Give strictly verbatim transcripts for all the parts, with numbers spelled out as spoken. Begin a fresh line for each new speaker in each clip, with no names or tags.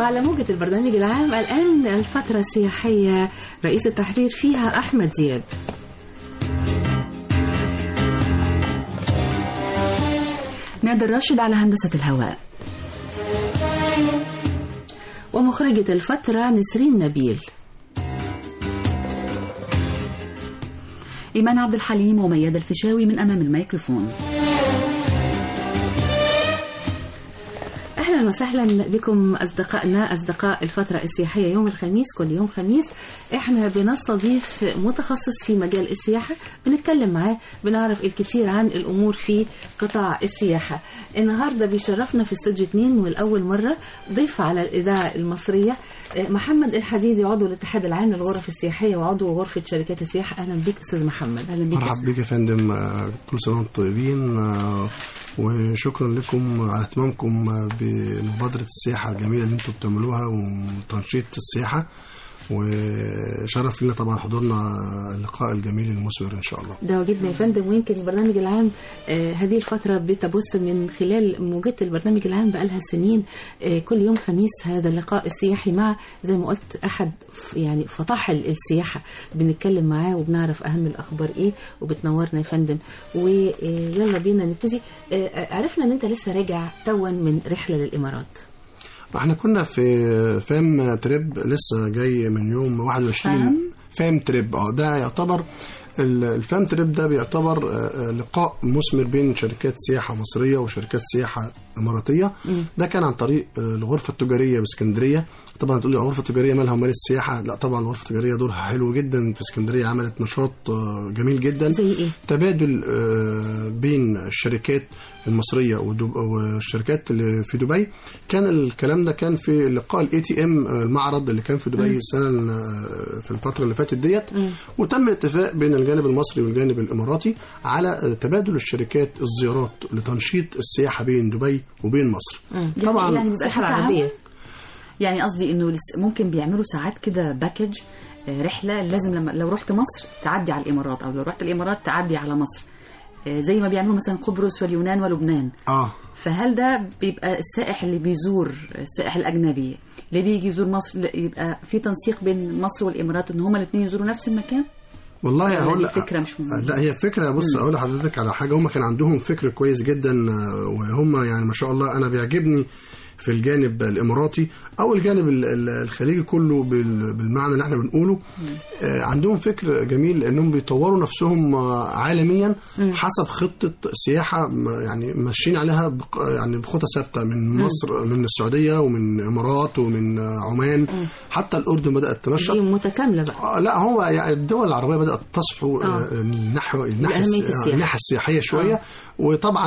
وعلى موجة البرنامج العام الآن الفترة السياحية، رئيس التحرير فيها أحمد زياد.
نادر راشد على هندسة الهواء،
ومخرجة الفترة نسرين نبيل.
إيمان عبد الحليم وميادة الفيشاوي من أمام الميكروفون.
أهلا وسهلا بكم أصدقائنا أصدقاء الفترة السياحية. يوم الخميس كل يوم خميس إحنا بنستضيف متخصص في مجال السياحة، بنتكلم معاه بنعرف الكثير عن الأمور في قطاع السياحة. النهاردة بيشرفنا في استوديو اتنين والأول مرة ضيف على الإذاعة المصرية محمد الحديدي، عضو الاتحاد العام للغرف السياحية وعضو غرفة شركات السياحة. أهلا بك أستاذ محمد.
أهلا بك. مرحبا بك يا فندم، كل سنة وانتم طيبين، وشكرا لكم على اهتمامكم بمبادرة السياحة الجميلة اللي انتم بتعملوها وتنشيط السياحة، وشرف لنا طبعا حضورنا اللقاء الجميل المثمر ان شاء الله.
ده واجبنا يا فندم، ويمكن البرنامج العام آه هذه الفتره بتبث من خلال موجات البرنامج العام بقالها سنين، آه كل يوم خميس هذا اللقاء السياحي مع زي ما قلت احد يعني فطاحل السياحه، بنتكلم معاه وبنعرف اهم الاخبار ايه، وبتنورنا يا فندم. ويلا بينا نبتدي. آه عرفنا ان انت لسه راجع توا من رحله للامارات.
احنا كنا في فام تريب، لسه جاي من يوم واحد وعشرين. فام تريب اه ده يعتبر الفام تريب ده بيعتبر لقاء مثمر بين شركات سياحة مصرية وشركات سياحة إماراتية. ده كان عن طريق الغرفة التجارية باسكندرية. طبعا تقول لي الغرفة التجارية مالها ومال السياحة؟ لا طبعا الغرفة التجارية دورها حلو جدا في اسكندرية، عملت نشاط جميل جدا.
زي ايه؟
تبادل بين الشركات المصرية والشركات اللي في دبي. كان الكلام ده كان في لقاء الاي تي ام، المعرض اللي كان في دبي السنة في الفترة اللي فاتت ديت، وتم الاتفاق بين الجانب المصري والجانب الإماراتي على تبادل الشركات الزيارات لتنشيط السياحة بين دبي وبين مصر.
طبعا يعني السياحة العربية، يعني قصدي انه ممكن بيعملوا ساعات كده باكج رحلة، لازم لما لو رحت مصر تعدي على الإمارات، أو لو رحت الإمارات تعدي على مصر، زي ما بيعملوا مثلا قبرص واليونان ولبنان.
اه
فهل ده بيبقى السائح اللي بيزور السائح الأجنبي اللي بيجي يزور مصر يبقى في تنسيق بين مصر والإمارات إن هما الاثنين يزوروا نفس المكان؟
والله اقول لك
فكره مش مهمة.
لا هي فكره، بص اقول لحضرتك على حاجه، هم كان عندهم فكر كويس جدا، وهم يعني ما شاء الله انا بيعجبني في الجانب الاماراتي او الجانب الخليجي كله بالمعنى اللي احنا بنقوله. عندهم فكر جميل انهم بيطوروا نفسهم عالميا حسب خطه سياحه يعني ماشيين عليها يعني بخطه ثابته، من مصر من السعوديه ومن الامارات ومن عمان، حتى الاردن بدات تنشط.
دي متكامله بقى.
لا هو يعني الدول العربيه بدات تصحو نحو الناحيه السياحيه شويه، وطبعا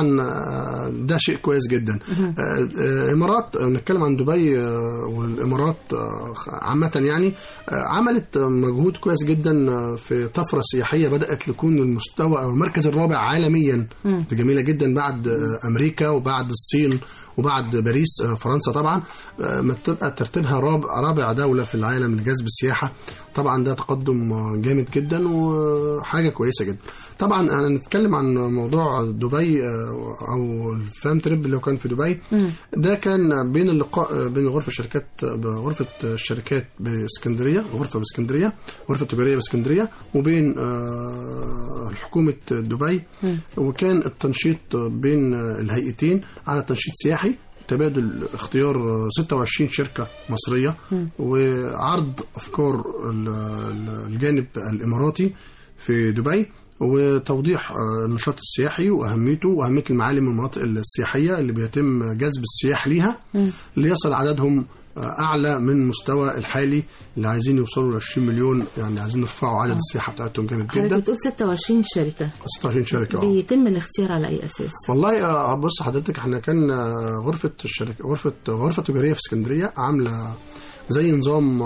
ده شيء كويس جدا. الامارات نتكلم عن دبي والامارات عامه، يعني عملت مجهود كويس جدا في طفره سياحيه بدات تكون المستوى او المركز الرابع عالميا. جميله جدا بعد امريكا وبعد الصين وبعد باريس فرنسا. طبعا ما تبقى ترتيبها رابع دولة في العالم لجذب السياحة، طبعا ده تقدم جامد جدا وحاجة كويسة جدا. طبعا أنا نتكلم عن موضوع دبي أو الفام تريب اللي كان في دبي. ده كان بين اللقاء بين غرفة الشركات غرفة الشركات باسكندرية، غرفة باسكندرية، غرفة تجارية باسكندرية، وبين حكومة دبي. وكان التنشيط بين الهيئتين على تنشيط سياحي، تبادل اختيار ستة وعشرين شركة مصرية، وعرض أفكار الجانب الإماراتي في دبي، وتوضيح النشاط السياحي وأهميته وأهمية المعالم والمناطق السياحية اللي بيتم جذب السياح ليها ليصل عددهم أعلى من مستوى الحالي اللي عايزين يوصلوا ل عشرين مليون، يعني عايزين يرفعوا عدد السياحة بتاعتهم جامد جدا.
حضرتك بتقول ستة وعشرين شركة.
ستة وعشرين شركة.
بيتم الاختيار على أي أساس؟
والله بص حضرتك، احنا كان غرفة الشركة غرفة غرفة تجارية في اسكندرية عاملة زي نظام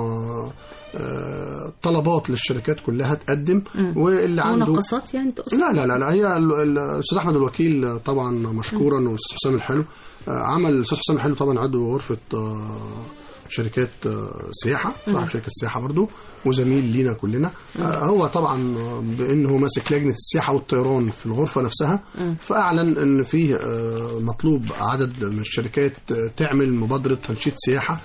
طلبات للشركات كلها تقدم، واللي عنده
مناقصات يعني تقصد؟
لا لا لا هي الاستاذ احمد الوكيل طبعا مشكورا، والاستاذ حسام الحلو عمل الاستاذ حسام الحلو طبعا عضو غرفة شركات سياحة، صاحب شركة سياحة برضو وزميل لينا كلنا. هو طبعا بأنه ماسك لجنة السياحة والطيران في الغرفة نفسها، فأعلن أن فيه مطلوب عدد من الشركات تعمل مبادرة تنشيط سياحة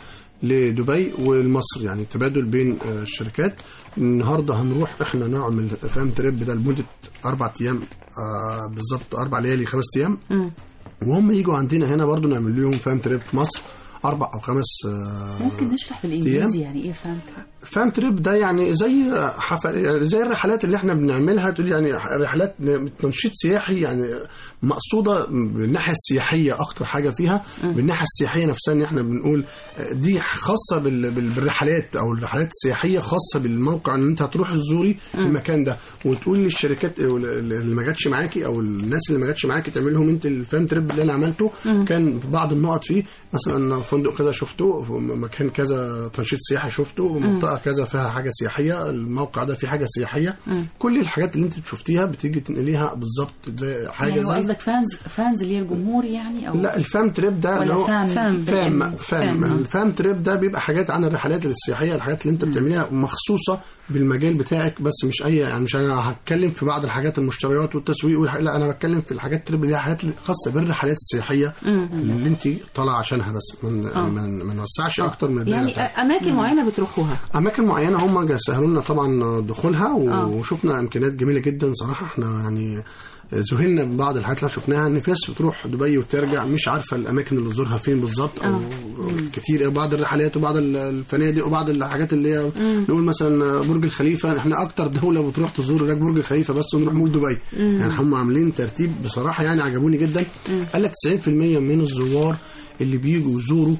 لدبي والمصر، يعني تبادل بين الشركات. النهارده هنروح احنا نعمل فام تريب ده لمده اربع ايام بالظبط، اربع ليالي خمس ايام، وهم يجوا عندنا هنا برضو نعمل لهم فام تريب في مصر اربع او خمس.
ممكن نشرح بالانجليزي يعني ايه فام تريب؟
فام تريب ده يعني زي حفل زي الرحلات اللي احنا بنعملها، تقول يعني رحلات تنشيط سياحي، يعني مقصوده بالناحيه السياحيه اكتر حاجه فيها. بالناحيه السياحيه نفسها ان احنا بنقول دي خاصه بالرحلات او الرحلات السياحيه خاصه بالموقع، ان انت هتروح تزوري المكان ده وتقول للشركات اللي ما جاتش معاكي او الناس اللي ما جاتش معاكي تعمل لهم انت الفام تريب اللي انا عملته. كان في بعض النقط فيه مثلا فندق كذا شفته، مكان كذا تنشيط سياحي شفته، منطقه كذا فيها حاجه سياحيه، الموقع ده فيه حاجه سياحيه. مم. كل الحاجات اللي انت شفتيها بتيجي تنقليها بالظبط زي حاجه
يعني
زي
قصدك فانز فانز اللي هي الجمهور يعني او
لا الفام تريب ده
اللي هو فام
فام فام, فام. الفام تريب ده بيبقى حاجات عن الرحلات السياحيه، الحاجات اللي انت بتعمليها مخصوصه بالمجال بتاعك، بس مش اي يعني مش انا هتكلم في بعض الحاجات المشتريات والتسويق والح... لا انا بتكلم في الحاجات تريب اللي هي حاجات خاصه بالرحلات السياحيه مم. اللي انت طالعه عشانها، بس من ما نوسعش اكتر من
يعني بتاعت. اماكن مم. معينه بتروحوها،
اماكن معينه هم سهلوا لنا طبعا دخولها وشفنا امكانيات جميله جدا صراحه. احنا يعني ذهلنا ببعض الحاجات اللي شفناها، ان في ناس بتروح دبي وترجع مش عارفه الاماكن اللي تزورها فين بالظبط، او كتير بعض الرحلات وبعض الفنادق وبعض الحاجات اللي هي نقول مثلا برج الخليفه. احنا اكتر دوله بتروح تزور هناك برج الخليفه بس، ونروح مول دبي. مم. يعني هم عاملين ترتيب بصراحه يعني عجبوني جدا. مم. قال لك تسعين في المية من الزوار اللي بيجوا يزوروا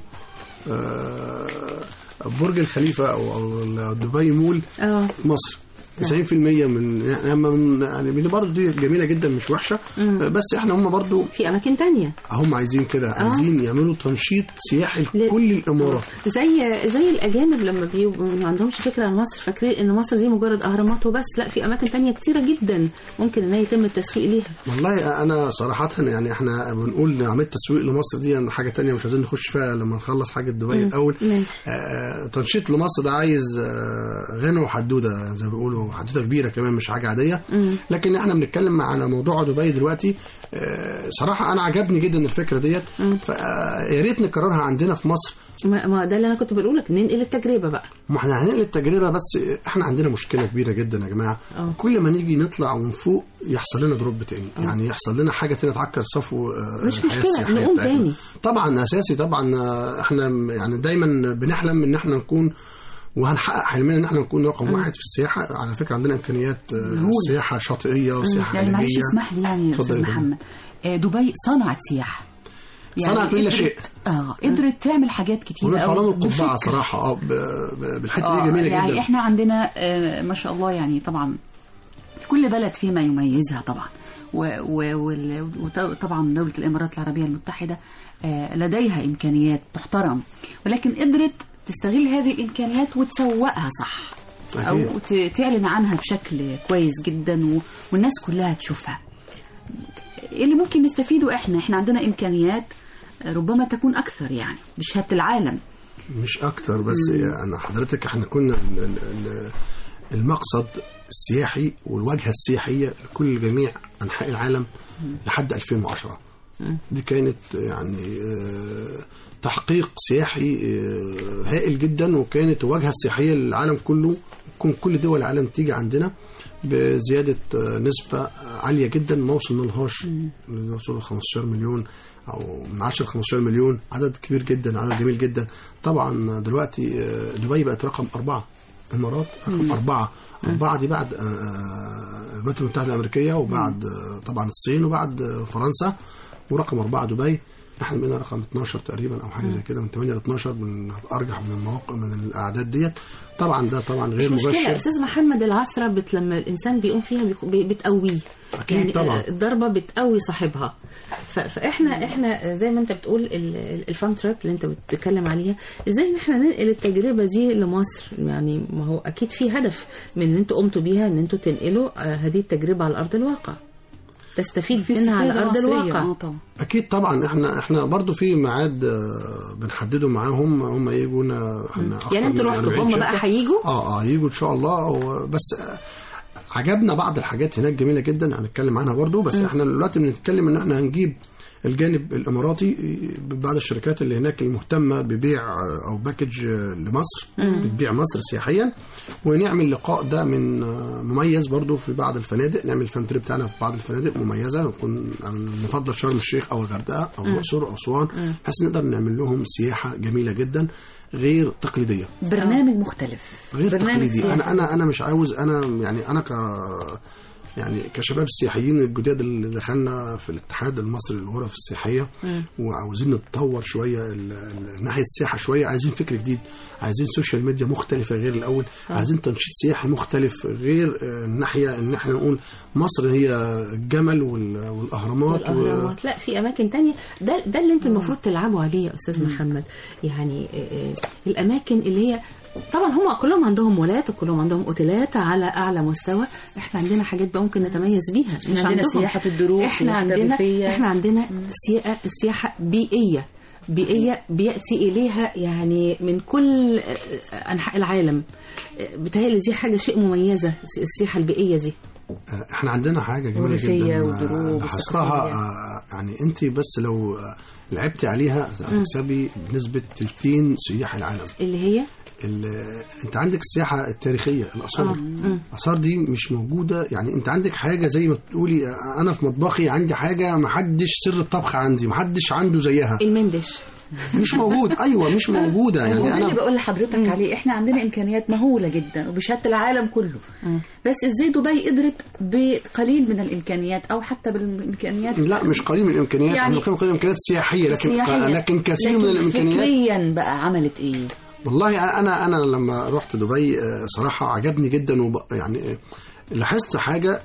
آه برج الخليفه او او دبي مول أوه. مصر تسعين في المية من يعني دي برضه دي جميله جدا مش وحشه. مم. بس احنا هم برضه
في اماكن تانية
هم عايزين كده، عايزين يعملوا تنشيط سياحي لكل الامارات،
زي زي الاجانب لما بيبقوا ما عندهمش فكره عن مصر، فاكرين ان مصر دي مجرد اهرامات وبس. لا، في اماكن تانية كتيره جدا ممكن ان يتم التسويق ليها.
والله انا صراحه يعني احنا بنقول عمليه تسويق لمصر دي يعني حاجه تانية مش عايزين نخش فيها لما نخلص حاجه دبي مم. الاول. آه تنشيط لمصر ده عايز آه غنى وحدوده زي ما بيقولوا، حدوته كبيره كمان مش حاجه عاديه. مم. لكن احنا بنتكلم على موضوع دبي دلوقتي. آه صراحه انا عجبني جدا الفكره ديت، فيا ريت نكررها عندنا في مصر.
ما ده اللي انا كنت بقول لك، ننقل التجربه بقى.
ما احنا هننقل التجربه، بس احنا عندنا مشكله كبيره جدا يا جماعه. أوه. كل ما نيجي نطلع ونفوق يحصل لنا دروب تاني. أوه. يعني يحصل لنا حاجه تانية تعكر صفو
مش مشكله نقوم تاني.
طبعا اساسي طبعا. احنا يعني دايما بنحلم ان احنا نكون وهنحقق حلمنا ان احنا نكون رقم واحد في السياحه. على فكره عندنا امكانيات سياحه شاطئيه وسياحه
يعني معلش اسمح لي يعني يا استاذ محمد، دبي صنعت سياحه
يعني صنعت كل شيء.
اه قدرت تعمل حاجات كتير
قوي القبعه صراحه. اه بالحته دي جميله
يعني
جدا.
احنا عندنا آه ما شاء الله يعني طبعا كل بلد فيما يميزها طبعا، وطبعا دوله الامارات العربيه المتحده آه لديها امكانيات تحترم، ولكن قدرت تستغل هذه الامكانيات وتسوقها صح. أكيد. او تعلن عنها بشكل كويس جدا والناس كلها تشوفها. اللي ممكن نستفيده احنا احنا عندنا امكانيات ربما تكون اكثر يعني بشهاده العالم
مش اكتر. بس يعني حضرتك احنا كنا المقصد السياحي والواجهه السياحيه لكل جميع انحاء العالم لحد ألفين وعشرة. دي كانت يعني تحقيق سياحي هائل جدا، وكانت الواجهه السياحيه للعالم كله. تكون كل دول العالم تيجي عندنا بزياده نسبه عاليه جدا، ما وصلنالهاش نوصل خمستاشر مليون او من عشرة ل خمستاشر مليون. عدد كبير جدا، عدد جميل جدا. طبعا دلوقتي دبي بقت رقم أربعة، الإمارات رقم أربعة. أربعة دي بعد الولايات المتحدة الأمريكية وبعد طبعا الصين وبعد فرنسا، ورقم أربعة دبي. احنا بقينا رقم اتناشر تقريبا او حاجه زي كده، من ثمانية ل اتناشر، من ارجح من المواقع من الاعداد ديت. طبعا ده طبعا غير مباشر.
مشكله استاذ محمد، العثره بت لما الانسان بيقوم فيها بتقويه.
اكيد
يعني
طبعا
الضربه بتقوي صاحبها. فاحنا احنا زي ما انت بتقول الفام تريب اللي انت بتتكلم عليها، ازاي ان احنا ننقل التجربه دي لمصر. يعني ما هو اكيد في هدف من ان انتوا قمتوا بيها، ان انتوا تنقلوا هذه التجربه على ارض الواقع، تستفيد منها على ارض الواقع.
اكيد طبعا. احنا احنا برضو في ميعاد بنحدده معاهم، هم يجونا احنا
يعني انتوا رحتوا هم بقى هيجوا
اه اه يجوا ان شاء الله. بس عجبنا بعض الحاجات هناك جميله جدا هنتكلم عنها برضو. بس م. احنا دلوقتي بنتكلم ان احنا هنجيب الجانب الاماراتي بعض الشركات اللي هناك المهتمه ببيع او باكج لمصر بتبيع مصر سياحيا، ونعمل لقاء ده من مميز برضو في بعض الفنادق، نعمل الفانتري بتاعنا في بعض الفنادق مميزه، نكون نفضل شرم الشيخ او الغردقه او الاقصر او اسوان، بحيث نقدر نعمل لهم سياحه جميله جدا غير تقليديه،
برنامج مختلف
غير تقليدي. انا انا انا مش عاوز، انا يعني انا ك يعني كشباب السياحيين الجداد اللي دخلنا في الاتحاد المصري للغرف السياحيه م. وعاوزين نتطور شويه ناحيه السياحه شويه، عايزين فكر جديد، عايزين سوشيال ميديا مختلفه غير الاول، م. عايزين تنشيط سياحي مختلف غير الناحيه ان احنا نقول مصر هي الجمل والاهرامات,
والأهرامات. و... لا في اماكن تانية، ده ده اللي انتم المفروض تلعبوا عليه يا استاذ م. محمد. يعني الاماكن اللي هي طبعا هم كلهم عندهم مولات وكلهم عندهم اوتيلات على اعلى مستوى، احنا عندنا حاجات بقى ممكن نتميز بيها،
مش عندنا عندهم. سياحه الدروس،
احنا عندنا احنا عندنا سياحه سياحه بيئيه بيئيه بياتي اليها يعني من كل انحاء العالم. بتهيألي دي حاجه شيء مميزه السياحه البيئيه دي.
احنا عندنا حاجه جميله جدا لاحظتها، يعني انت بس لو لعبتي عليها هتكسبي بنسبه ثلثين سياح العالم،
اللي هي
انت عندك السياحه التاريخيه، الاثار. الاثار دي مش موجوده، يعني انت عندك حاجه زي ما تقولي انا في مطبخي عندي حاجه ما حدش سر الطبخ عندي ما حدش عنده زيها،
المندش
مش موجود. ايوه مش موجوده. يعني
انا اللي بقول لحضرتك مم. عليه احنا عندنا امكانيات مهوله جدا وبشهاده العالم كله، مم. بس ازاي دبي قدرت بقليل من الامكانيات او حتى بالامكانيات؟
لا مش قليل من الامكانيات، يعني قليل من الامكانيات السياحيه، لكن سياحية. لكن كثير
لكن
من الامكانيات
فكريا بقى عملت ايه؟
والله انا انا لما رحت دبي صراحه عجبني جدا، وب... يعني لاحظت حاجه،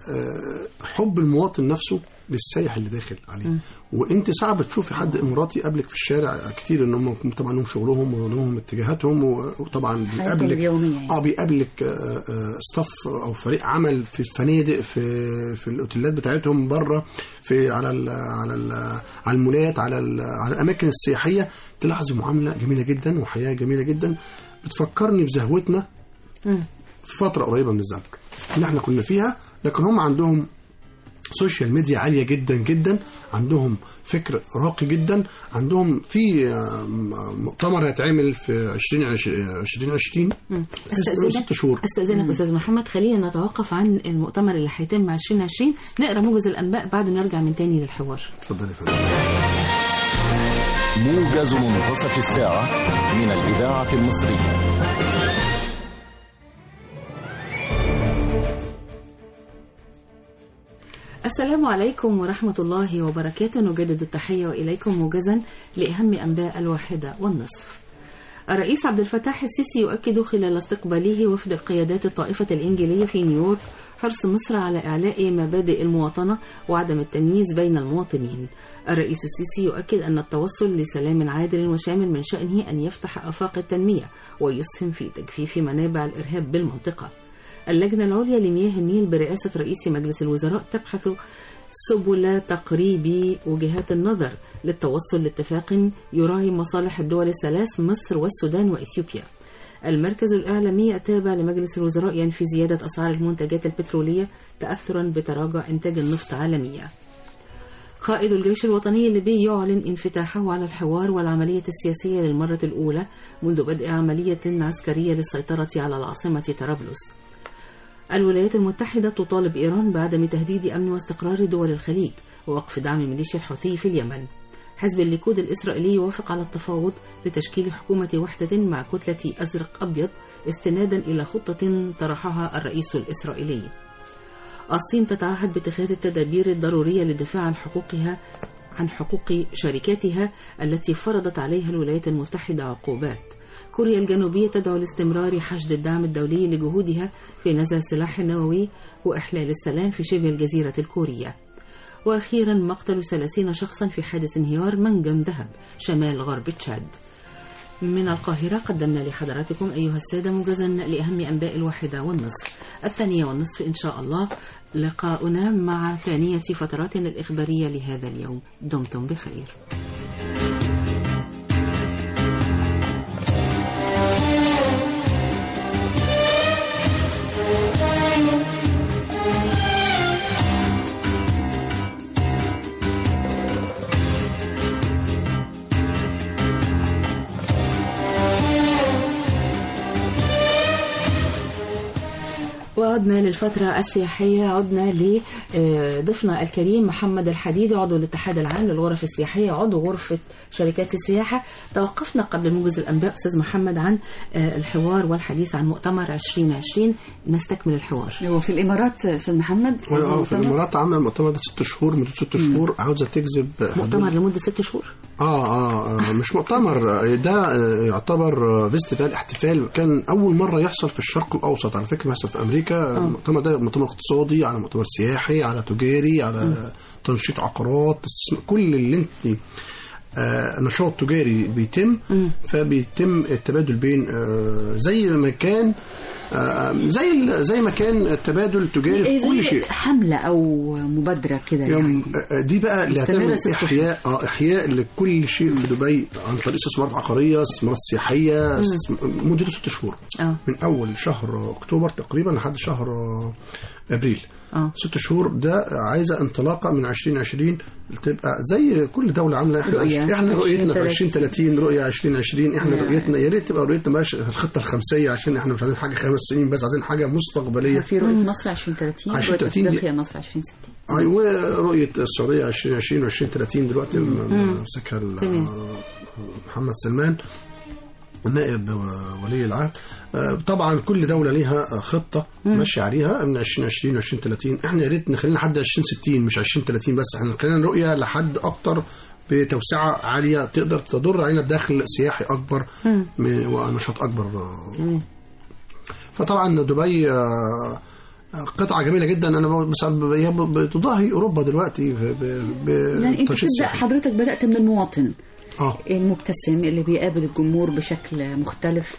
حب المواطن نفسه للسائح اللي داخل عليه. م. وانت صعب تشوفي حد اماراتي قبلك في الشارع كتير، ان هم طبعا لهم شغلهم ولهم اتجاهاتهم، وطبعا بيقابلك اه بيقابلك ستاف او فريق عمل في الفنادق في في الاوتيلات بتاعتهم بره، في على ال على ال على المولات، على على الاماكن السياحيه، تلاحظي معامله جميله جدا وحياه جميله جدا بتفكرني بزهوتنا في فتره قريبه من الزمن اللي احنا كنا فيها. لكن هم عندهم سوشيال ميديا عالية جدا جدا، عندهم فكر راقي جدا، عندهم في مؤتمر هيتعمل في عشرين عشرين ست شهور.
استاذنك استاذ محمد، خلينا نتوقف عن المؤتمر اللي هيتم عشرين عشرين، نقرا موجز الانباء بعد نرجع من تاني للحوار.
اتفضل يا فندم.
موجز منتصف الساعة من الإذاعة المصرية.
السلام عليكم ورحمة الله وبركاته، نجدد التحية وإليكم موجزا لأهم أنباء الواحدة والنصف. الرئيس عبد الفتاح السيسي يؤكد خلال استقباله وفد القيادات الطائفة الإنجيلية في نيويورك حرص مصر على إعلاء مبادئ المواطنة وعدم التمييز بين المواطنين. الرئيس السيسي يؤكد أن التوصل لسلام عادل وشامل من شأنه أن يفتح آفاق التنمية ويسهم في تجفيف منابع الإرهاب بالمنطقة. اللجنة العليا لمياه النيل برئاسة رئيس مجلس الوزراء تبحث سبل تقريب وجهات النظر للتوصل لاتفاق يراعي مصالح الدول الثلاث مصر والسودان وإثيوبيا. المركز الإعلامي التابع لمجلس الوزراء ينفي زيادة أسعار المنتجات البترولية تأثرا بتراجع إنتاج النفط عالميا. قائد الجيش الوطني الليبي يعلن انفتاحه على الحوار والعملية السياسية للمرة الأولى منذ بدء عملية عسكرية للسيطرة على العاصمة طرابلس. الولايات المتحدة تطالب إيران بعدم تهديد أمن واستقرار دول الخليج ووقف دعم ميليشيا الحوثي في اليمن. حزب الليكود الإسرائيلي يوافق على التفاوض لتشكيل حكومة وحدة مع كتلة أزرق أبيض استنادا إلى خطة طرحها الرئيس الإسرائيلي. الصين تتعهد باتخاذ التدابير الضرورية للدفاع عن حقوقها عن حقوق شركاتها التي فرضت عليها الولايات المتحدة عقوبات. كوريا الجنوبية تدعو لاستمرار حشد الدعم الدولي لجهودها في نزع السلاح النووي وإحلال السلام في شبه الجزيرة الكورية. وأخيرا مقتل ثلاثين شخصا في حادث انهيار منجم ذهب شمال غرب تشاد. من القاهرة قدمنا لحضراتكم أيها السادة موجزا لأهم أنباء الواحدة والنصف. الثانية والنصف إن شاء الله لقاؤنا مع ثانية فتراتنا الإخبارية لهذا اليوم. دمتم بخير. وعدنا للفترة السياحية. عدنا لضيفنا الكريم محمد الحديدي عضو الاتحاد العام للغرف السياحية، عضو غرفة شركات السياحة. توقفنا قبل موجز الأنباء أستاذ محمد عن الحوار والحديث عن مؤتمر عشرين عشرين. نستكمل الحوار.
هو في الإمارات أستاذ محمد؟
في الإمارات عاملة المؤتمر ده ست شهور، مدة ست شهور عاوزة تجذب.
مؤتمر لمدة ست شهور؟
آه, آه, آه مش مؤتمر، ده يعتبر فيستيفال، احتفال كان أول مرة يحصل في الشرق الأوسط على فكرة، يحصل في أمريكا. المؤتمر ده مؤتمر اقتصادي، على مؤتمر سياحي، على تجاري، على م. تنشيط عقارات، كل اللي انت آه نشاط تجاري بيتم م. فبيتم التبادل بين آه زي ما كان آه زي زي ما كان التبادل التجاري في كل شيء.
حملة أو مبادرة كده يعني.
دي بقى اللي هتعمل إحياء آه إحياء لكل شيء في دبي عن طريق استثمارات عقارية، استثمارات سياحية، مدته ست شهور آه. من أول شهر أكتوبر تقريبا لحد شهر أبريل. آه. ست شهور ده عايزة انطلاقة من عشرين عشرين تبقى زي كل دولة عاملة. احنا رؤية. احنا رؤيتنا في عشرين ثلاثين، رؤية عشرين عشرين. احنا آه. رؤيتنا يا ريت تبقى رؤيتنا ماشي الخطة الخمسية، عشان احنا مش عايزين حاجة خمس سنين بس، عايزين حاجة مستقبلية.
في رؤية مصر عشرين ثلاثين، رؤية افريقيا مصر عشرين ستين.
ايوه رؤية السعودية عشرين عشرين وعشرين ثلاثين دلوقتي مسكها محمد سلمان النائب ولي العهد. طبعا كل دولة ليها خطة ماشية عليها من عشرين عشرين وعشرين ثلاثين. احنا يا ريت نخلينا لحد عشرين ستين مش عشرين ثلاثين بس، احنا خلينا رؤية لحد اكتر بتوسعة عالية تقدر تضر علينا بدخل سياحي اكبر ونشاط اكبر. فطبعا دبي قطعة جميلة جدا. أنا بس بتضاهي أوروبا دلوقتي
يعني أنت تبدأ حضرتك بدأت من المواطن آه. المبتسم اللي بيقابل الجمهور بشكل مختلف.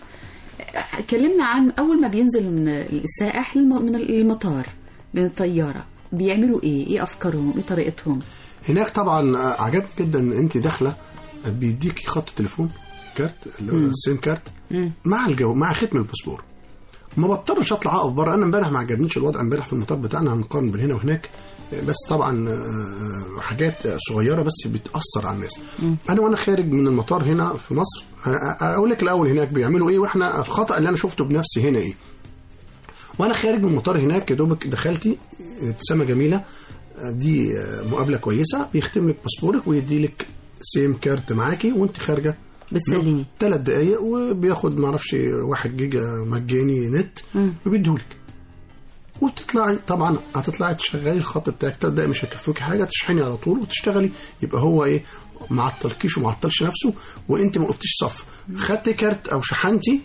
كلمنا عن أول ما بينزل من السائح من المطار من الطيارة بيعملوا إيه؟ إيه أفكارهم؟ إيه طريقتهم؟
هناك طبعا عجبني جدا إن أنت داخلة بيديكي خط تليفون كارت اللي هو السيم كارت مع الجو مع ختم الباسبور. ما بضطرش اطلع اقف بره. انا امبارح ما عجبنيش الوضع امبارح في المطار بتاعنا، هنقارن بين هنا وهناك، بس طبعا حاجات صغيره بس بتاثر على الناس. م. انا وانا خارج من المطار هنا في مصر اقول لك الاول هناك بيعملوا ايه واحنا الخطا اللي انا شفته بنفسي هنا ايه. وانا خارج من المطار هناك يا دوبك دخلتي ابتسامه جميله، دي مقابله كويسه، بيختم لك باسبورك ويدي لك سيم كارت معاكي وانت خارجه
بتسلمي
ثلاث دقايق وبياخد معرفش واحد جيجا مجاني نت وبيديهولك وتطلعي. طبعا هتطلعي تشغلي الخط بتاعك ثلاث دقايق مش هيكفوكي حاجه، تشحني على طول وتشتغلي. يبقى هو ايه معطلكيش ومعطلش نفسه وانت ما وقفتيش صف، خدتي كارت او شحنتي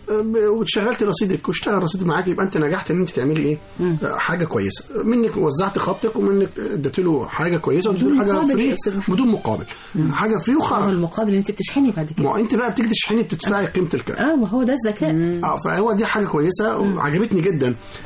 وشغلتي رصيدك واشتغل رصيدك معاك، يبقى انت نجحت ان انت تعملي ايه مم. حاجه كويسه منك، وزعت خطك ومنك اديت له حاجه كويسه واديت له حاجه فري بدون مقابل مم. حاجه فري وخلاص.
المقابل انت بتشحني بعد كده،
ما انت بقى بتيجي تشحني بتدفعي قيمه الكارت.
اه ما هو ده الذكاء.
اه فهو دي حاجه كويسه وعجبتني جدا.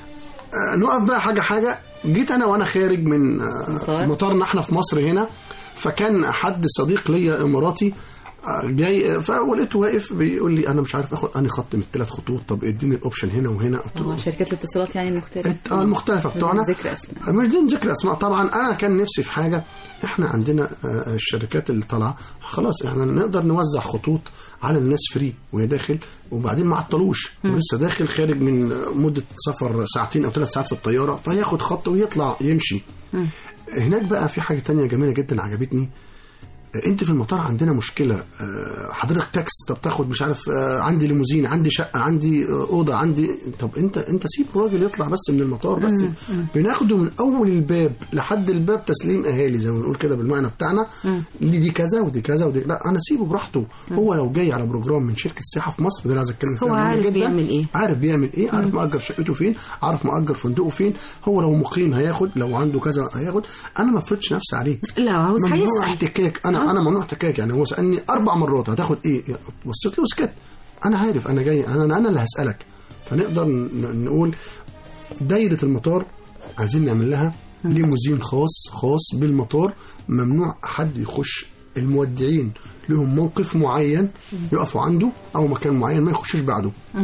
آه نقف بقى حاجه حاجه جيت انا وانا خارج من آه مطارنا احنا في مصر هنا، فكان حد صديق ليا اماراتي جاي فولقيته واقف بيقول لي انا مش عارف اخد انهي خط من الثلاث خطوط، طب اديني الاوبشن هنا وهنا.
اه شركات الاتصالات يعني المختلفه
اه المختلفه بتوعنا
ذكر اسماء
مش بدون ذكر اسماء. طبعا انا كان نفسي في حاجه، احنا عندنا الشركات اللي طالعه خلاص احنا نقدر نوزع خطوط على الناس فري وهي داخل، وبعدين ما عطلوش ولسه داخل خارج من مده سفر ساعتين او ثلاث ساعات في الطياره فياخد خط ويطلع يمشي. م. هناك بقى في حاجه تانية جميله جدا عجبتني. انت في المطار عندنا مشكله، حضرتك تاكس، طب تاخد مش عارف عندي ليموزين، عندي شقه، عندي اوضه، عندي طب انت انت سيب الراجل يطلع بس من المطار بس. بناخده من اول الباب لحد الباب تسليم اهالي زي ما بنقول كده بالمعنى بتاعنا، اللي دي كذا ودي كذا ودي لا انا سيبه براحته. هو لو جاي على بروجرام من شركه سياحه في مصر ده اللي عايز اتكلم فيه،
هو عارف بيعمل ايه،
عارف بيعمل ايه، عارف مأجر شقته فين، عارف مأجر فندقه فين. هو لو مقيم هياخد، لو عنده كذا هياخد. انا ما افرضش نفسي عليه،
لا عاوز
ممنوع احتكاك. انا انا ممنوع احتكاك. يعني هو سألني أربع مرات هتاخد إيه، بصيت له وسكت. أنا عارف أنا جاي، أنا أنا اللي هسألك. فنقدر نقول دايرة المطار عايزين نعمل لها ليموزين خاص خاص بالمطار، ممنوع حد يخش. المودعين لهم موقف معين يقفوا عنده أو مكان معين ما يخشوش بعده.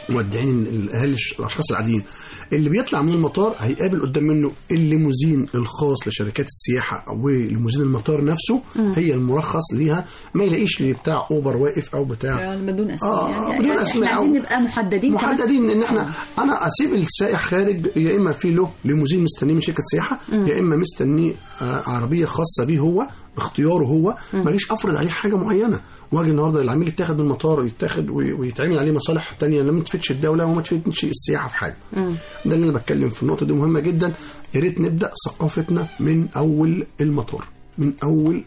مودعين الاهالي الاشخاص العاديين. اللي بيطلع من المطار هيقابل قدام منه الليموزين الخاص لشركات السياحه وليموزين المطار نفسه م. هي المرخص ليها، ما يلاقيش اللي بتاع اوبر واقف او بتاع
بدون اسماء.
آه
يعني
بدون
يعني
اسماء،
عايزين نبقى محددين
محددين ان احنا آه. انا اسيب السائح خارج يا اما في له ليموزين مستنيه من شركه سياحه م. يا اما مستنيه آه عربيه خاصه بيه هو اختياره هو، ما جيش افرض عليه حاجه معينه واجي النهارده العميل يتاخد من المطار يتاخد ويتعمل عليه مصالح تانية لما تفيدش الدوله وما تفيدش السياحه في حاجه. م. ده اللي انا بتكلم في النقطه دي مهمه جدا. يا ريت نبدا ثقافتنا من اول المطار، من اول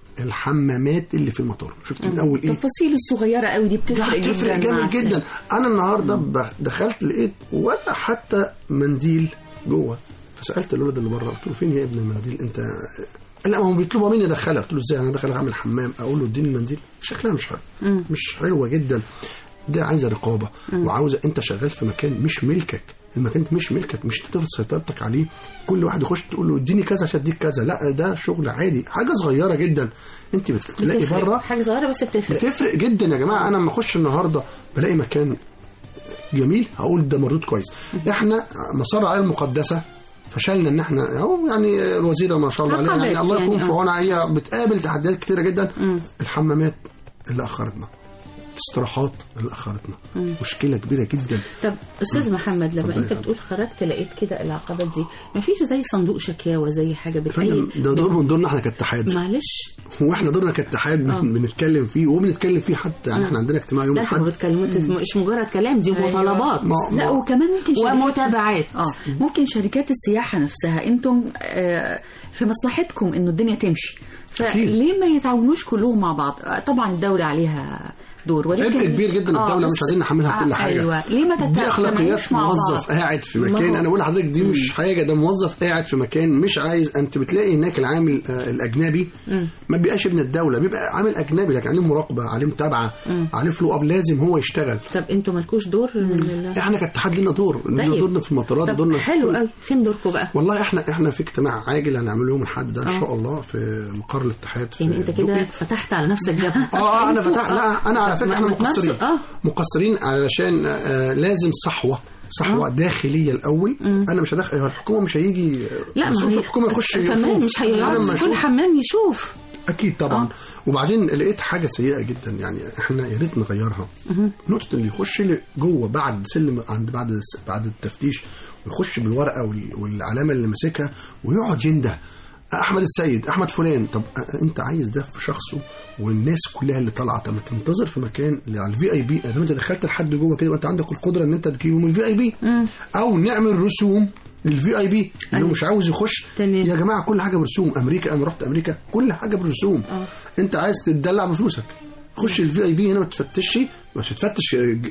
الحمامات اللي في المطار. شفت من اول ايه
التفاصيل الصغيره قوي دي بتفرق جدا
بتفرق جامد جدا. انا النهارده دخلت لقيت ولا حتى منديل جوه، فسالت الولد اللي بره قلت له فين يا ابن المنديل انت؟ لا ما هم بيطلبوا مني ادخلها. قلت له ازاي انا ادخل اعمل حمام؟ اقول له اديني المنديل؟ شكلها مش حلو، مش حلوه جدا. ده عايزه رقابه مم. وعاوزه انت شغال في مكان مش ملكك، المكان ده مش ملكك، مش تقدر سيطرتك عليه. كل واحد يخش تقول له اديني كذا عشان اديك كذا، لا ده شغل عادي، حاجه صغيره جدا. انت بتلاقي بره
حاجه صغيره بس بتفرق
بتفرق جدا يا جماعه. انا لما اخش النهارده بلاقي مكان جميل هقول ده مردود كويس. احنا مصر على المقدسه فشلنا ان احنا اهو يعني الوزيره ما شاء الله عليها يعني الله يكون في عونها، هي بتقابل تحديات كتيره جدا. م. الحمامات اللي اخرتنا، الاستراحات اللي اخرتنا، مم. مشكله كبيره جدا.
طب استاذ محمد لما انت بتقول خرجت لقيت كده العقبات دي، ما فيش زي صندوق شكاوى زي حاجه بتأيد؟
ده دور من دورنا احنا كاتحاد،
معلش
هو احنا دورنا كاتحاد بنتكلم فيه وبنتكلم فيه حتى يعني احنا عندنا اجتماع يوم الاحد.
لا بتكلموا مش مجرد كلام، دي مطالبات.
لا وكمان ممكن
ومتابعات.
اه ممكن شركات السياحه نفسها انتم آه في مصلحتكم انه الدنيا تمشي، فليه ما يتعاونوش كلهم مع بعض؟ طبعا الدولة عليها دور
ولكن كبير جدا الدولة آه مش عايزين نحملها كل حاجة.
أيوة. ليه ما
دي أخلاقيات موظف قاعد في مكان. أنا بقول لحضرتك دي مم. مش حاجة، ده موظف قاعد في مكان مش عايز. أنت بتلاقي هناك العامل آه الأجنبي مم. ما بيبقاش ابن الدولة، بيبقى عامل أجنبي لكن عليه مراقبة، عليه متابعة، عليه فلو أب، لازم هو يشتغل.
طب أنتوا مالكوش دور؟
إحنا كاتحاد لنا دور، لنا دورنا في المطارات، دورنا
حلو قوي. فين دوركم بقى؟
والله إحنا إحنا في اجتماع عاجل هنعمله يوم الأحد ده إن شاء الله في مقر الاتحاد.
يعني أنت كده فتحت على نفسك جبهة.
اه انا فتحت. لا انا على فكره احنا مقصرين آه. مقصرين علشان آه لازم صحوه صحوه آه. داخليه الاول. مم. انا مش هدخل الحكومه، مش هيجي
لا
مسؤول الحكومه يخش
يشوف، مش هيقعد كل حمام يشوف
اكيد طبعا. آه. وبعدين لقيت حاجه سيئه جدا يعني احنا يا ريت نغيرها. مم. نقطه اللي يخش جوه بعد سلم عند بعد بعد التفتيش ويخش بالورقه والعلامه اللي ماسكها ويقعد ينده احمد السيد، احمد فلان. طب انت عايز ده في شخصه والناس كلها اللي طالعه، طب ما تنتظر في مكان اللي على الفي اي بي. اذا انت دخلت لحد جوه كده انت عندك القدره ان انت تجيبه من الفي اي بي، او نعمل رسوم للفي اي بي اللي مش عاوز يخش. تمام. يا جماعه كل حاجه برسوم. امريكا انا رحت امريكا كل حاجه برسوم. أوه. انت عايز تدلع بفلوسك خش الفي اي بي هنا ما تفتشش، مش تفتش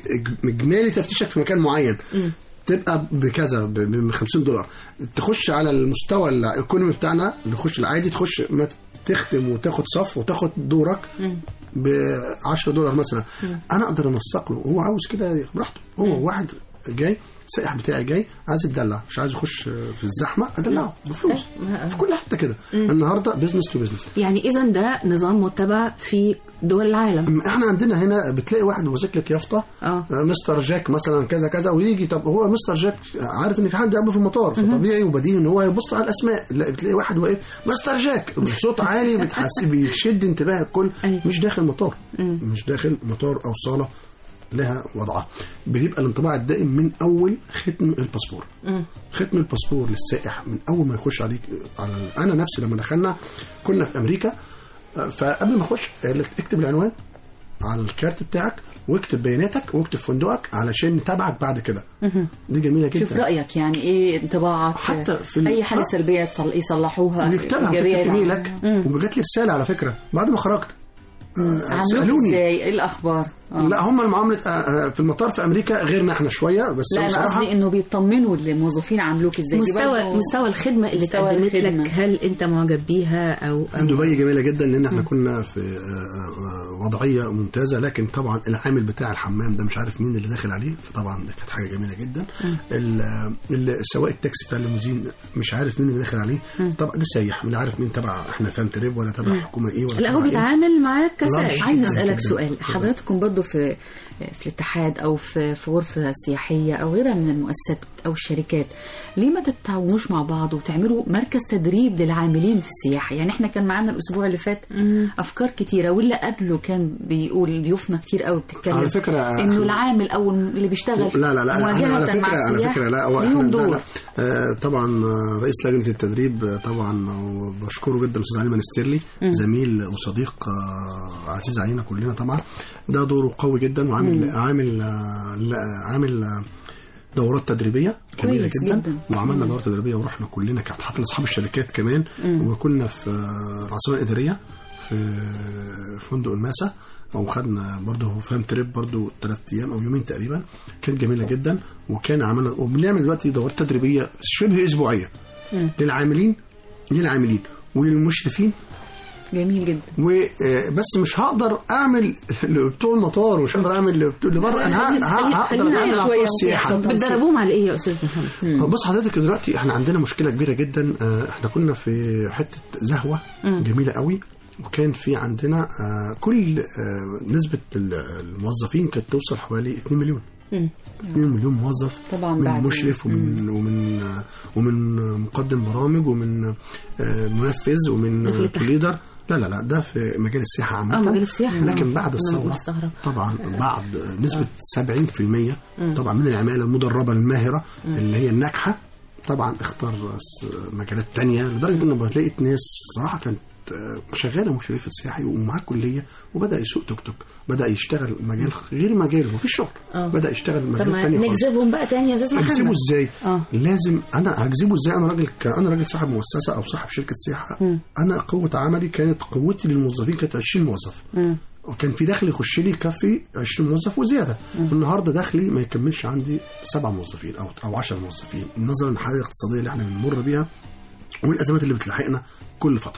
اجمالي تفتيشك في مكان معين. م. تبقى بكذا ب خمسين دولار. تخش على المستوى الايكونومي بتاعنا اللي تخش العادي، تخش ما تختم وتاخد صف وتاخد دورك ب عشرة دولار مثلا. م. انا اقدر انسق له، هو عاوز كده براحته. هو م. واحد جاي السائح بتاعي جاي عايز يتدلع، مش عايز يخش في الزحمه، ادلعه بفلوس في كل حته كده. النهارده بزنس تو بزنس.
يعني اذا ده نظام متبع في دول العالم.
احنا عندنا هنا بتلاقي واحد ماسك لك يافطه آه. مستر جاك مثلا كذا كذا، ويجي طب هو مستر جاك عارف ان في حد قبله في المطار، فطبيعي وبديهي ان هو يبص على الاسماء. لا بتلاقي واحد واقف مستر جاك بصوت عالي بتحس بيشد انتباه الكل. مش داخل مطار، مش داخل مطار او صاله لها وضعها. بيبقى الانطباع الدائم من اول ختم الباسبور. مم. ختم الباسبور للسائح من اول ما يخش عليك. على انا نفسي لما دخلنا كنا في امريكا، فقبل ما اخش اكتب العنوان على الكارت بتاعك واكتب بياناتك واكتب فندقك علشان نتابعك بعد كده. دي جميله جدا.
شوف رايك يعني ايه انطباعك
حتى في
اي حاجه سلبيه يصلحوها
ويكتبها في ايميلك. وجات لي رساله على فكره بعد ما خرجت
عملوك ازاي؟ ايه الاخبار؟
آه. لا هم المعامله في المطار في امريكا غيرنا احنا شويه بس.
لا انا قصدي انه بيطمنوا الموظفين عاملوك ازاي.
مستوى مستوى الخدمه اللي اتقدمت لك، هل انت معجب بيها او
دبي جميله جدا لان احنا م. كنا في وضعيه ممتازه. لكن طبعا العامل بتاع الحمام ده مش عارف مين اللي داخل عليه، فطبعا ده كانت حاجه جميله جدا. سواق التاكسي بتاع الليموزين مش عارف مين اللي داخل عليه. طبعا ده سايح مش عارف مين تبع احنا فاهم تريب ولا تبع حكومه ايه ولا.
لا هو بيتعامل معاك كسائح.
عايز اسالك سؤال، حضراتكم برضو في في الاتحاد او في في غرفه سياحيه او غيرها من المؤسسات او الشركات، ليه ما تتعاونوش مع بعض وتعملوا مركز تدريب للعاملين في السياحه؟ يعني احنا كان معانا الاسبوع اللي فات افكار كتيره، واللي قبله كان بيقول ضيوفنا كتير قوي بتتكلم
على فكره
انه العامل او اللي بيشتغل
لا لا لا
مواجهه
على فكره
مع
على
السياح
فكره لا
ليهم دور.
لا لا طبعا رئيس لجنه التدريب طبعا وبشكره جدا الاستاذ علي منستيرلي، زميل وصديق عزيز علينا كلنا طبعا، ده دوره قوي جدا، وعامل عامل عامل دورات تدريبيه جميله جدا, جدا. وعملنا دورات تدريبيه ورحنا كلنا حتى لاصحاب الشركات كمان، وكنا في العاصمه الاداريه في فندق الماسة، او خدنا برضه فام تريب برضه ثلاث ايام او يومين تقريبا، كانت جميله جدا. وكان عملنا وبنعمل دلوقتي دورات تدريبيه شبه اسبوعيه للعاملين للعاملين وللمشرفين.
جميل جدا.
وبس مش هقدر اعمل بتوع المطار ومش هقدر اعمل اللي بره، انا هقدر اعمل على السياحه.
بتدربوهم على ايه يا استاذ محمد؟
بص حضرتك دلوقتي احنا عندنا مشكله كبيره جدا، احنا كنا في حته زهوه جميله قوي، وكان في عندنا كل نسبه الموظفين كانت توصل حوالي اتنين مليون. اثنين مليون موظف
طبعا،
من مشرف ومن ومن ومن مقدم برامج ومن منفذ ومن ليدر. لا لا لا ده في مجال السياحه عامه.
اه مجال السياحه.
لكن بعد الثوره طبعا بعد نسبه سبعين بالمية طبعا من العماله المدربه الماهره اللي هي الناجحه طبعا اختار مجالات تانية، لدرجه انه بتلاقي ناس صراحه كانت شغاله مشرف سياحي ومعاه كليه وبدا يسوق توك توك، بدا يشتغل مجال غير مجاله مفيش شغل. أوه. بدا يشتغل مجال ثاني.
نجذبهم بقى تاني يا استاذ محمد.
اجذبه ازاي؟ أوه. لازم انا هجذبه ازاي؟ انا راجل ك... انا راجل صاحب مؤسسه او صاحب شركه سياحه. م. انا قوه عملي كانت قوتي للموظفين كانت عشرين موظف. م. وكان في دخل يخش لي يكفي عشرين موظف وزياده. م. النهارده دخلي ما يكملش عندي سبعة موظفين او او عشرة موظفين، نظرا للحاله الاقتصاديه اللي احنا بنمر بيها والازمات اللي بتلاحقنا كل فتره.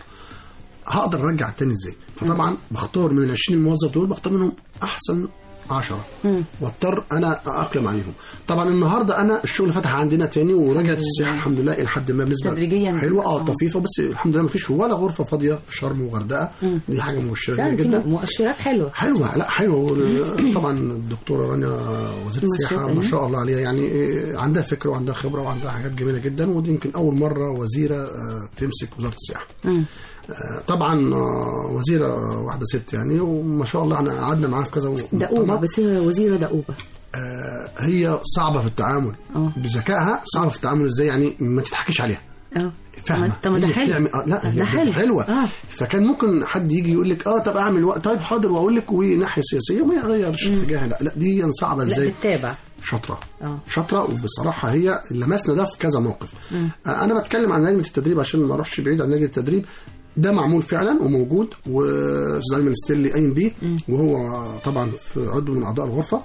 هقدر ارجع تاني ازاي؟ فطبعا بختار من العشرين موظف دول بختار منهم احسن عشرة واضطر انا اقلم عليهم. طبعا النهارده انا الشغل فتح عندنا تاني ورجعت السياحه الحمد لله الى حد ما بنسبه
تدريجيا
حلوه اه طفيفه، بس الحمد لله ما فيش ولا غرفه فاضيه في شرم وغردقه. دي حاجه مؤشرات جدا،
مؤشرات حلوه
حلوه لا حلوه. طبعا الدكتوره رانيا وزيره السياحه ما شاء الله عليها، يعني عندها فكره وعندها خبره وعندها حاجات جميله جدا، ودي يمكن اول مره وزيره تمسك وزاره السياحه. م. طبعا وزيره واحده ست يعني، وما شاء الله احنا قعدنا معاها في كذا
دؤوبه، بس هي وزيره دؤوبه.
آه هي صعبه في التعامل أوه. بذكائها صعبه في التعامل ازاي يعني ما تضحكيش عليها. اه
فاهمه. طب ده حلو.
آه لا ده حلو. حلوه. آه. فكان ممكن حد يجي يقول لك اه طب اعمل وقت طيب حاضر واقول لك وناحيه سياسيه وما يغيرش اتجاهها. لا لا دي صعبه ازاي؟
لا بتتابع.
شاطره أوه. شاطره وبصراحه هي لمسنا ده في كذا موقف. آه انا بتكلم عن لجنه التدريب عشان ما اروحش بعيد عن لجنه التدريب. ده معمول فعلا وموجود، واستاذ علي منستيرلي قايم بيه، وهو طبعا في عضو من اعضاء الغرفه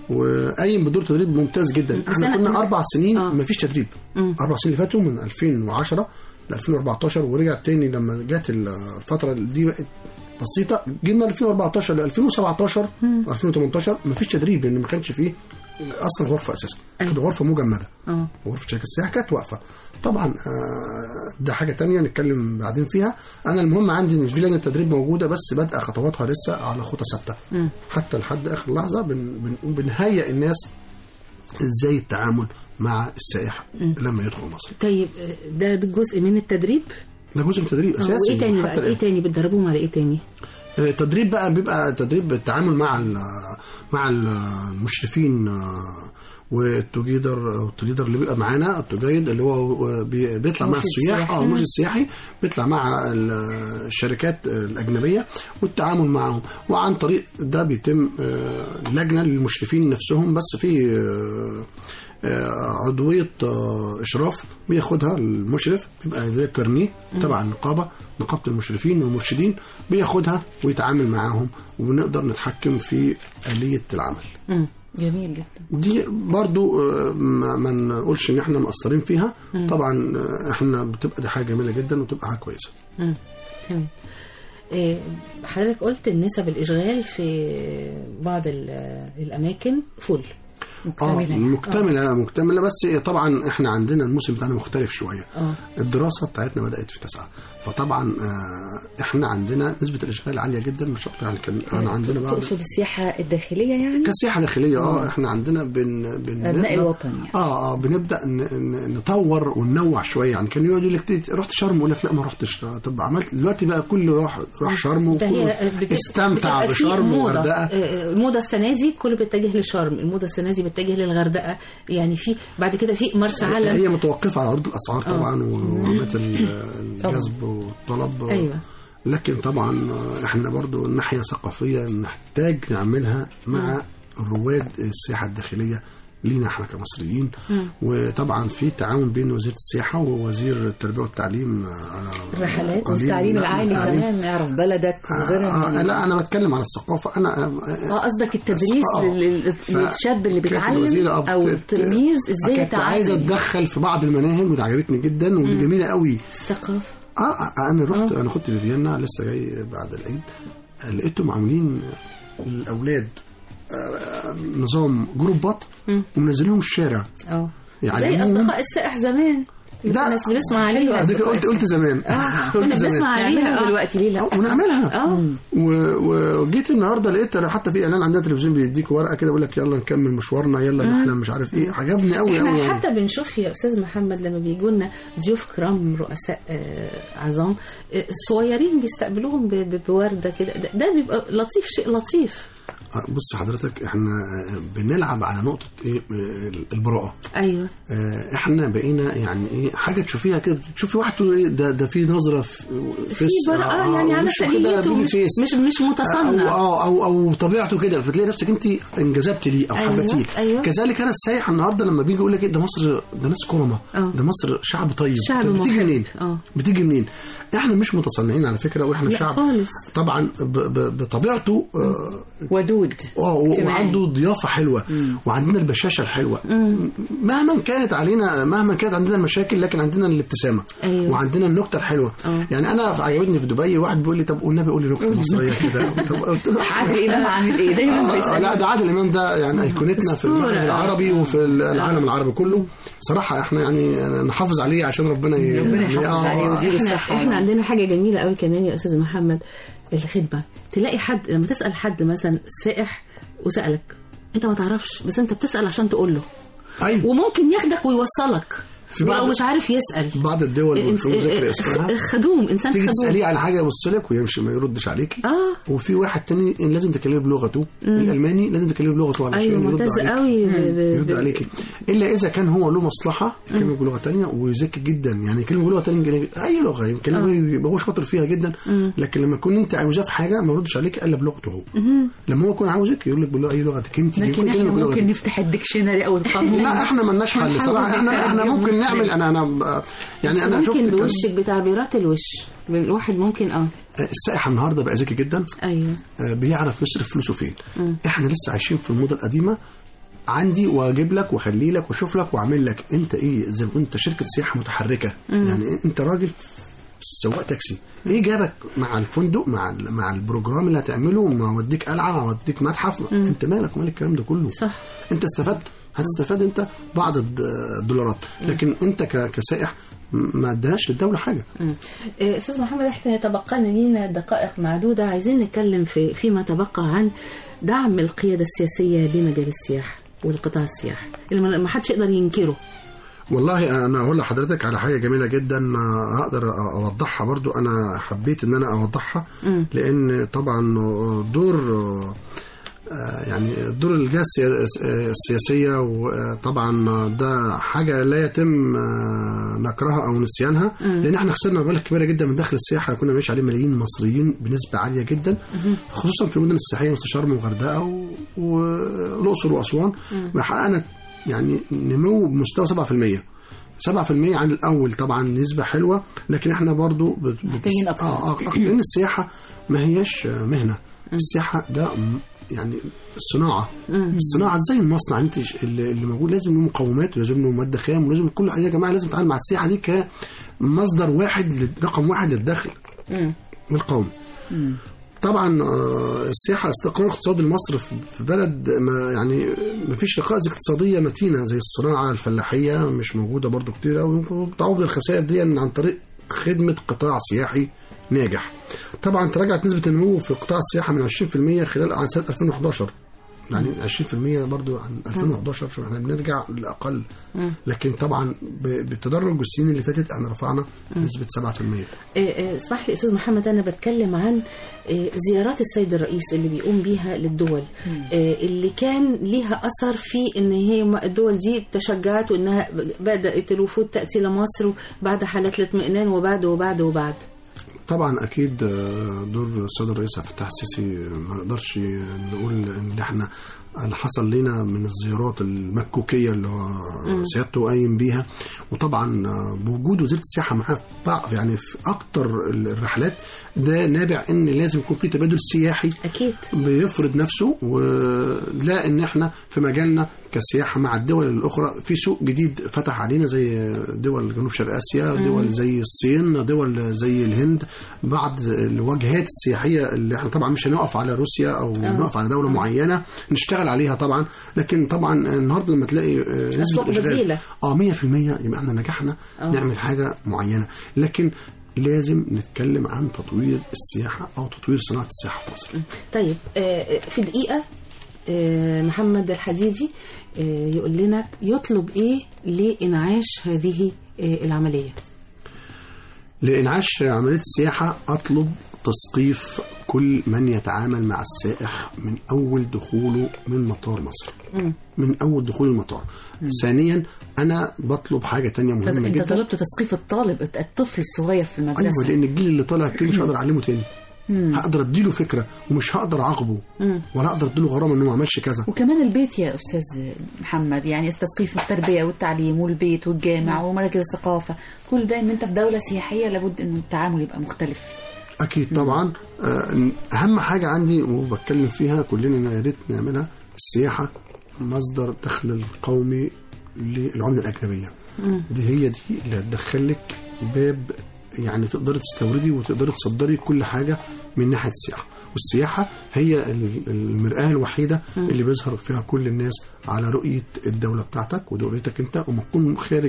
وقايم بدور تدريب ممتاز جدا. احنا كنا اربع سنين ما فيش تدريب. مم. اربع سنين اللي فاتوا من ألفين وعشرة ل ألفين وأربعتاشر، ورجع تاني لما جت الفتره دي بسيطه جينا ألفين وأربعتاشر ل ألفين وسبعتاشر ألفين وتمنتاشر ما فيش تدريب لان ما كانش فيه اصلا غرفه اساسا، كانت غرفه مجمده. اه غرفه شركه السياحه كانت واقفه. طبعا ده حاجه تانية نتكلم بعدين فيها. انا المهم عندي ان في لجنه التدريب موجوده بس بادئه خطواتها لسه على خطى ثابته حتى لحد اخر لحظه. بن بن بنهيئ الناس ازاي التعامل مع السائح لما يدخل مصر.
طيب ده جزء من التدريب؟
ده جزء من التدريب اساسي.
وايه تاني بقى؟ ايه تاني بتدربوهم على ايه تاني؟
التدريب بقى بيبقى تدريب التعامل مع مع المشرفين والتوجيدر والتوجيدر اللي بيبقى معانا، التوجيد اللي هو بيطلع مع السياح اه المرشد السياحي بيطلع مع الشركات الاجنبيه والتعامل معهم. وعن طريق ده بيتم لجنه للمشرفين نفسهم، بس في عضوية إشراف بياخدها المشرف، بيبقى زي كارنيه تبع النقابة نقابة المشرفين والمرشدين، بياخدها ويتعامل معاهم وبنقدر نتحكم في آلية العمل.
مم. جميل جدا.
دي برضو ما نقولش ان احنا مقصرين فيها. مم. طبعا احنا بتبقى دي حاجة جميلة جدا وتبقى حاجة كويسة.
تمام. حضرتك قلت نسب الإشغال في بعض الأماكن فل.
مكتملة
اه مكتمله مكتمله بس طبعا احنا عندنا الموسم بتاعنا مختلف شويه.
اه
الدراسه بتاعتنا بدات في تسعة، فطبعا آه احنا عندنا نسبه الاشغال عاليه جدا مش اكتر. يعني كان انا عندنا بعض
تقصد السياحه الداخليه يعني
كسياحه داخليه. اه احنا عندنا بن, بن
ابناء الوطن يعني.
اه اه بنبدا نطور وننوع شويه. يعني كان يقعد يقول لك رحت شرم ولا لا ما رحتش، طب عملت دلوقتي بقى كله راح راح شرم وكله استمتع بشرم وغردقه.
الموضه السنه دي كله بيتجه لشرم، الموضه السنه دي بيتجه للغردقه، يعني في بعد كده في مرسى علم.
هي متوقفه على عروض الاسعار طبعا وعمليه الجذب والطلب.
ايوه
لكن طبعا احنا برضو الناحيه الثقافيه نحتاج نعملها مع رواد السياحه الداخليه لينا احنا كمصريين. م. وطبعا في تعاون بين وزيره السياحه ووزير التربيه والتعليم على
الرحلات والتعليم العالي كمان، نعرف بلدك وغيرها.
آه آه لا انا بتكلم على الثقافه. انا
اه قصدك التدريس للشاب اللي بيتعلم او التلميذ ازاي يتعلم.
عايزه اتدخل في بعض المناهج ودي عجبتني جدا ودي جميله قوي.
الثقافه
اه انا رحت أوه. انا كنت في فيينا لسه جاي بعد العيد، لقيتهم عاملين الاولاد نظام جروبات ومنزلينهم الشارع.
اه يعني زي اصدقاء السائح زمان ده الناس بنسمع عليها.
قلت قلت زمان
كنا بنسمع عليها
دلوقتي ليه لا
ونعملها. اه وجيت النهارده لقيت حتى في اعلان عندنا تلفزيون بيديك ورقه كده بيقول لك يلا نكمل مشوارنا يلا نحلم مش عارف ايه. عجبني قوي قوي
يعني. حتى بنشوف يا استاذ محمد لما بيجوا لنا ضيوف كرام رؤساء عظام صغيرين بيستقبلوهم بورده كده، ده بيبقى لطيف، شيء لطيف.
بص حضرتك احنا بنلعب على نقطة ايه البراءة.
ايوه
احنا بقينا يعني ايه حاجة تشوفيها كده تشوفي واحد تقول ايه ده ده في نظرة في
في براءة يعني على سنيته مش مش مش متصنع
او او او, أو طبيعته كده، فتلاقي نفسك انت انجذبت ليه او
أيوة
حبتيه.
أيوة.
كذلك انا السائح النهارده لما بيجي يقول لك ايه ده مصر ده ناس كرمة ده مصر شعب طيب،
شعب
بتيجي منين؟
اه
بتيجي منين؟ احنا مش متصنعين على فكرة، واحنا شعب
خالص.
طبعا بطبيعته آه
ودود
اه وعنده ضيافة حلوة. مم. وعندنا البشاشة الحلوة. مم. مهما كانت علينا مهما كانت عندنا المشاكل لكن عندنا الابتسامة.
أيوة.
وعندنا النكتة الحلوة. أوه. يعني أنا عجبتني في دبي واحد بيقول لي طب والنبي قول لي نكتة مصرية كده.
عادل إمام عامل إيه دايما
آه لا ده عادل إمام ده يعني أيقونتنا في المغرب العربي وفي العالم العربي كله صراحة. احنا يعني نحافظ عليه عشان ربنا
ي... ربنا يحافظ عليه ويديله الصحة.
احنا عندنا حاجة جميلة قوي كمان يا أستاذ محمد، الخدمة. تلاقي حد لما تسأل حد مثلا سائح وسألك انت ما تعرفش بس انت بتسأل عشان تقول له.
أيوة.
وممكن ياخدك ويوصلك ولو مش عارف يسأل.
بعض الدول
خدوم انسان
تيجي
خدوم
تسأليه على حاجه يبص لك ويمشي ما يردش عليكي.
اه
وفي واحد تاني لازم تكلمه بلغته. مم. الالماني لازم تكلمه بلغته علشان
أيوة يرد عليكي. قوي
يرد عليكي الا اذا كان هو له مصلحه يكلمه بلغه تانية وذكي جدا، يعني يكلمه بلغه تانية اي لغه يكلمه يبقى هو شاطر فيها جدا. مم. لكن لما تكون انت عاوزاه في حاجه ما يردش عليك الا بلغته هو. مم. لما هو يكون عاوزك يقول لك بلغه اي لغتك انت.
لكن احنا ممكن نفتح الديكشنري او القاموس.
لا احنا ما لناش حل صراحه. احنا احنا ممكن نعمل انا انا يعني انا شفت
ممكن بوشك بتعبيرات الوش الواحد ممكن اه
السائح النهارده بقى ذكي جدا.
ايوه
بيعرف يصرف فلوسه فين. م. احنا لسه عايشين في الموضه القديمه، عندي واجيب لك واخلي لك واشوف لك واعمل لك. انت ايه زي ما انت شركه سياحه متحركه. م. يعني انت راجل سواق تاكسي، ايه جابك مع الفندق مع مع البروجرام اللي هتعمله، ما اوديك قلعه ما اوديك متحف. م. انت مالك ومال الكلام ده كله؟
صح.
انت استفدت هتستفاد انت بعض الدولارات، لكن انت كسائح ما ادهاش للدوله حاجه.
استاذ محمد احنا تبقى لنا دقائق معدوده، عايزين نتكلم في فيما تبقى عن دعم القياده السياسيه لمجال السياحه والقطاع السياحي اللي ما حدش يقدر ينكره.
والله انا اقول لحضرتك على حاجه جميله جدا اقدر اوضحها برضو. انا حبيت ان انا اوضحها م. لان طبعا دور يعني دور الجهة السياسية وطبعا ده حاجة لا يتم نكرها أو نسيانها. لأن احنا خسرنا مبالغ كبيرة جدا من داخل السياحة كنا بنعيش عليه ملايين مصريين بنسبة عالية جدا، خصوصا في المدن السياحية مثل شرم وغردقة والأقصر وأسوان. حققنا يعني نمو بمستوى سبعة في المية سبعة في المية عن الأول. طبعا نسبة حلوة لكن احنا برضو
محتاجين أكتر.
آه آه لأن السياحة ما هيش مهنة. السياحة ده يعني الصناعة. الصناعة زي المصنع انت اللي موجود لازم له مقومات ولازم له مادة خام ولازم كل حاجة. يا جماعة لازم نتعامل مع السياحة دي كمصدر واحد رقم واحد للدخل القومي. طبعا السياحه استقرار اقتصادي لمصر في بلد ما يعني ما فيش ركائز اقتصاديه متينه زي الصناعه الفلاحيه مش موجوده برضو كتير قوي. تعوض الخسائر دي عن طريق خدمه قطاع سياحي ناجح. طبعا تراجعت نسبه النمو في قطاع السياحه من عشرين في المية خلال سنه ألفين وأحد عشر، يعني عشرين في المية برضو عن ألفين وأحد عشر. شو احنا بنرجع لأقل، لكن طبعا بالتدرج السنين اللي فاتت احنا رفعنا نسبة سبعة في المية.
اسمح لي أستاذ محمد، أنا بتكلم عن زيارات السيد الرئيس اللي بيقوم بيها للدول اللي كان ليها أثر في إن هي الدول دي تشجعت وإنها بدأت الوفود تأتي لمصر بعد حالات الاطمئنان وبعد وبعد وبعد.
طبعا اكيد دور السيد الرئيس عبد الفتاح السيسي ما نقدرش نقول ان احنا اللي حصل لنا من الزيارات المكوكيه اللي هو سيادته قايم بيها، وطبعا بوجود وزيره السياحه معاه يعني في اكتر الرحلات ده نابع ان لازم يكون في تبادل سياحي
اكيد
بيفرض نفسه، ولا ان احنا في مجالنا كسياحه مع الدول الاخرى في سوق جديد فتح علينا زي دول جنوب شرق اسيا، دول زي الصين، دول زي الهند، بعض الواجهات السياحيه اللي احنا طبعا مش هنقف على روسيا او أوه. نقف على دوله معينه نشتغل عليها طبعا، لكن طبعا النهارده لما تلاقي
نسبه بديله
اه مية في المية يبقى احنا نجحنا أوه. نعمل حاجه معينه. لكن لازم نتكلم عن تطوير السياحه او تطوير صناعه السياحه في مصر.
طيب في دقيقه محمد الحديدي يقول لنا يطلب ايه لإنعاش هذه العمليه؟
لإنعاش عمليه السياحه اطلب تثقيف كل من يتعامل مع السائح من أول دخوله من مطار مصر. م. من أول دخول المطار. م. ثانيا أنا بطلب حاجة تانية مهمة
أنت
جدا.
أنت طلبت تثقيف الطالب الطفل الصغير في المدرسة.
أيوة، لأن الجيل اللي طالع كده مش هقدر أعلمه تاني. مم. هقدر اديله فكره ومش هقدر اعاقبه ولا اقدر اديله غرامه انه ما عملش كذا.
وكمان البيت يا استاذ محمد، يعني تثقيف التربيه والتعليم والبيت والجامع ومراكز الثقافه، كل ده ان انت في دوله سياحيه لابد ان التعامل يبقى مختلف.
اكيد طبعا. اهم حاجه عندي وبتكلم فيها كلنا يا ريت نعملها، السياحه مصدر دخل القومي للعمله الاجنبيه. مم. دي هي دي اللي هتدخلك باب، يعني تقدري تستوردي وتقدري تصدري كل حاجة من ناحية السياحة، والسياحة هي المرآة الوحيدة اللي بيظهر فيها كل الناس على رؤية الدولة بتاعتك ودولتك انت. وما تكون خارج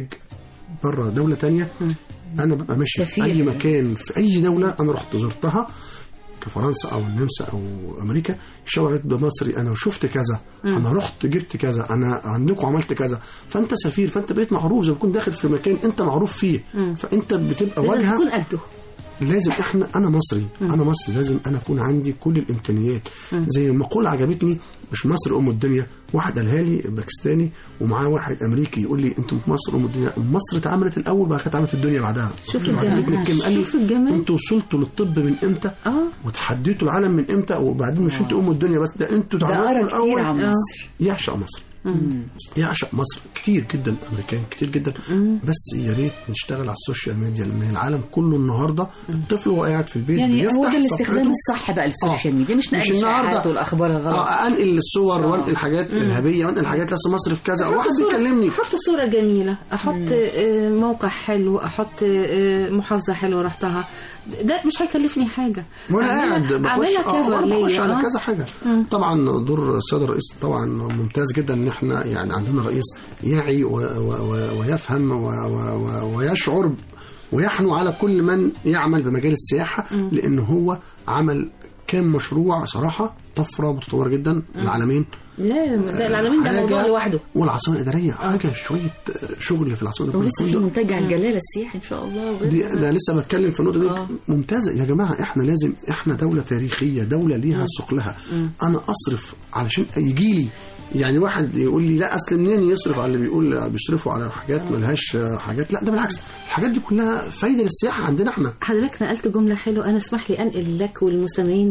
برا دولة تانية، انا ببقى ماشي في اي مكان في اي دولة انا رحت زرتها كفرنسا او النمسا او امريكا، يشاور ده مصري، انا شفت كذا، انا رحت جبت كذا، انا عندكم عملت كذا، فانت سفير، فانت بقيت معروف زي ما تكون داخل في مكان انت معروف فيه. م. فانت بتبقى واجهه
تكون قده.
لازم احنا انا مصري م. انا مصري لازم انا اكون عندي كل الامكانيات. م. زي مقوله عجبتني، مش مصر ام الدنيا، واحد قالها لي باكستاني ومعاه واحد امريكي يقول لي انتوا مصر ام الدنيا، مصر اتعملت الاول بعد كده اتعملت الدنيا بعدها.
شوف الجمال، شوف الجمال.
انتوا وصلتوا للطب من امتى؟ اه وتحديتوا العالم من امتى؟ وبعدين مش انتوا ام الدنيا بس، ده انتوا
تعملوا الاول.
آه. يعشق مصر. مم. يعشق مصر كتير جدا، امريكان كتير جدا. مم. بس يا ريت نشتغل على السوشيال ميديا، لان العالم كله النهارده الطفل وهو قاعد في البيت
يعني هو ده الاستخدام الصح بقى للسوشيال ميديا، مش نقل الشائعات والاخبار الغلط.
اه انقل الصور آه. وانقل حاجات ارهابيه وانقل حاجات لسه مصر في كذا، واحد بيكلمني
احط صوره جميله، احط مم. موقع حلو، احط محافظه حلوه رحتها، ده مش هيكلفني حاجه
وانا قاعد بخش آه على كذا حاجه. مم. طبعا دور السيد الرئيس طبعا ممتاز جدا، ان احنا يعني عندنا رئيس يعي و و ويفهم و و ويشعر ويحنو على كل من يعمل بمجال السياحه. م. لان هو عمل كام مشروع صراحه طفره متطوره جدا. العالمين،
لا ده العالمين ده موضوع لوحده،
والعاصمه الاداريه حاجه شويه شغل في العاصمه الاداريه،
ولسه في منتجع الجلاله السياحي ان شاء الله.
دي ده لسه بتكلم في النقطه دي. آه. ممتازه يا جماعه، احنا لازم، احنا دوله تاريخيه، دوله ليها ثقلها. انا اصرف علشان يجي لي يعني واحد يقول لي لا اصل منين يصرف على اللي بيقول بيصرفوا على حاجات ملهاش حاجات، لا ده بالعكس، الحاجات دي كلها فايده للسياحه عندنا احنا.
حضرتك نقلت جمله حلوه، انا اسمح لي انقل لك والمستمعين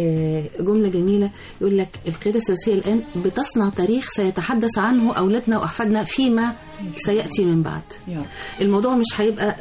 جمله جميله، يقول لك القياده السياسيه الان بتصنع تاريخ سيتحدث عنه اولادنا واحفادنا فيما سياتي من بعد. الموضوع مش هيبقى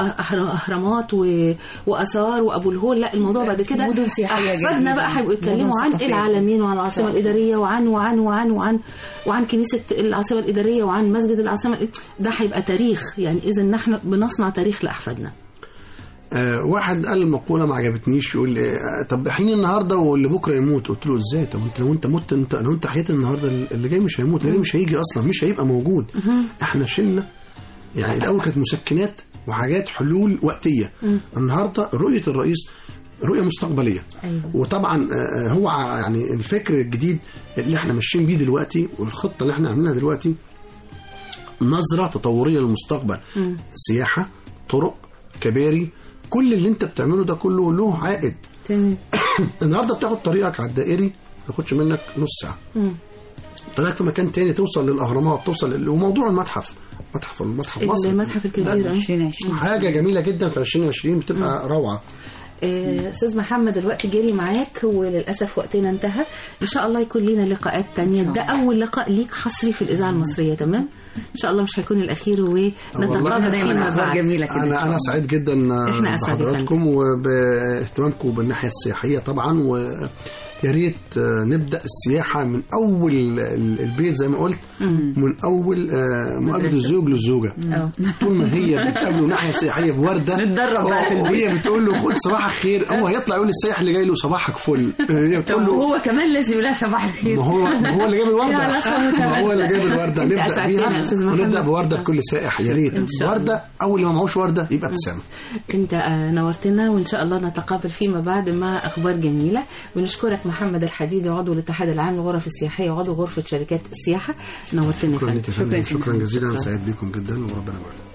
اهرامات واثار وابو الهول، لا الموضوع بعد كده احفادنا بقى هيبقوا يتكلموا عن العالمين وعن العاصمه الاداريه وعن وعن وعن وعن وعن كنيسه العاصمه الاداريه وعن مسجد العاصمه، ده هيبقى تاريخ. يعني اذا نحن بنصنع تاريخ لاحفادنا.
آه واحد قال المقوله ما عجبتنيش، يقول لي آه طب حين النهارده واللي بكره يموت. قلت له ازاي؟ طب انت لو انت مت انت لو انت حييت النهارده اللي جاي مش هيموت، اللي جاي مش هيجي اصلا، مش هيبقى موجود. احنا شلنا يعني الاول كانت مسكنات وحاجات حلول وقتيه، النهارده رؤيه الرئيس رؤيه مستقبليه. أيوة. وطبعا هو يعني الفكر الجديد اللي احنا ماشيين بيه دلوقتي والخطه اللي احنا عاملينها دلوقتي نظره تطوريه للمستقبل. م. سياحه، طرق، كباري، كل اللي انت بتعمله ده كله له عائد. النهارده بتاخد طريقك على الدائري ما ياخدش منك نص ساعه. م. طريقك في مكان تاني توصل للاهرامات، توصل ل... وموضوع المتحف متحف المتحف مصر
المتحف الكبير
عشرين عشرين
حاجه جميله جدا في عشرين عشرين بتبقى م. روعه.
استاذ محمد الوقت جري معاك وللاسف وقتنا انتهى، ان شاء الله يكون لنا لقاءات تانية. ده اول لقاء ليك حصري في الاذاعه المصريه، تمام؟ ان شاء الله مش هيكون الاخير ونتقابل دايما اخبار جميله كده.
انا انا سعيد جدا بحضراتكم وباهتمامكم بالناحيه السياحيه طبعا، و يا ريت نبدا السياحه من اول البيت زي ما قلت، من اول مقابله الزوج للزوجه. طول ما هي بتقابله ناحيه سياحيه بورده
نتدرب بقى في البيت،
وهي بتقول له خد صباح الخير، هو هيطلع يقول للسائح اللي جاي له صباحك فل،
هي بتقول له هو كمان لازم يقول لها صباح الخير.
ما هو ما هو اللي جايب الورده ما هو اللي جايب الورده. نبدا بيها ونبدا بورده لكل سائح، يا ريت ورده. اول ما معهوش ورده يبقى ابتسامه.
انت نورتنا، وان شاء الله نتقابل فيما بعد مع اخبار جميله. ونشكرك محمد الحديدي، عضو الاتحاد العام للغرف السياحيه وعضو غرفه شركات السياحه. نورتنا.
شكرا شكرا, شكرا جزيلا. انا سعيد بكم جدا وربنا معانا.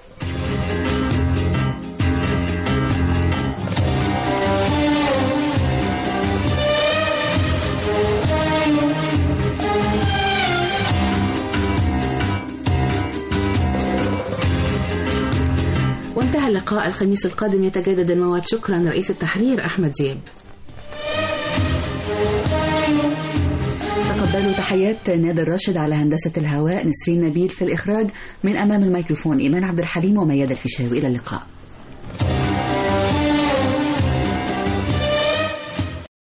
وانتهى اللقاء. الخميس القادم يتجدد الموعد. شكرا رئيس التحرير أحمد زياب.
تقبلوا تحيات نادر راشد على هندسة الهواء، نسرين نبيل في الإخراج، من أمام الميكروفون إيمان عبد الحليم وميادة الفيشاوي. إلى اللقاء.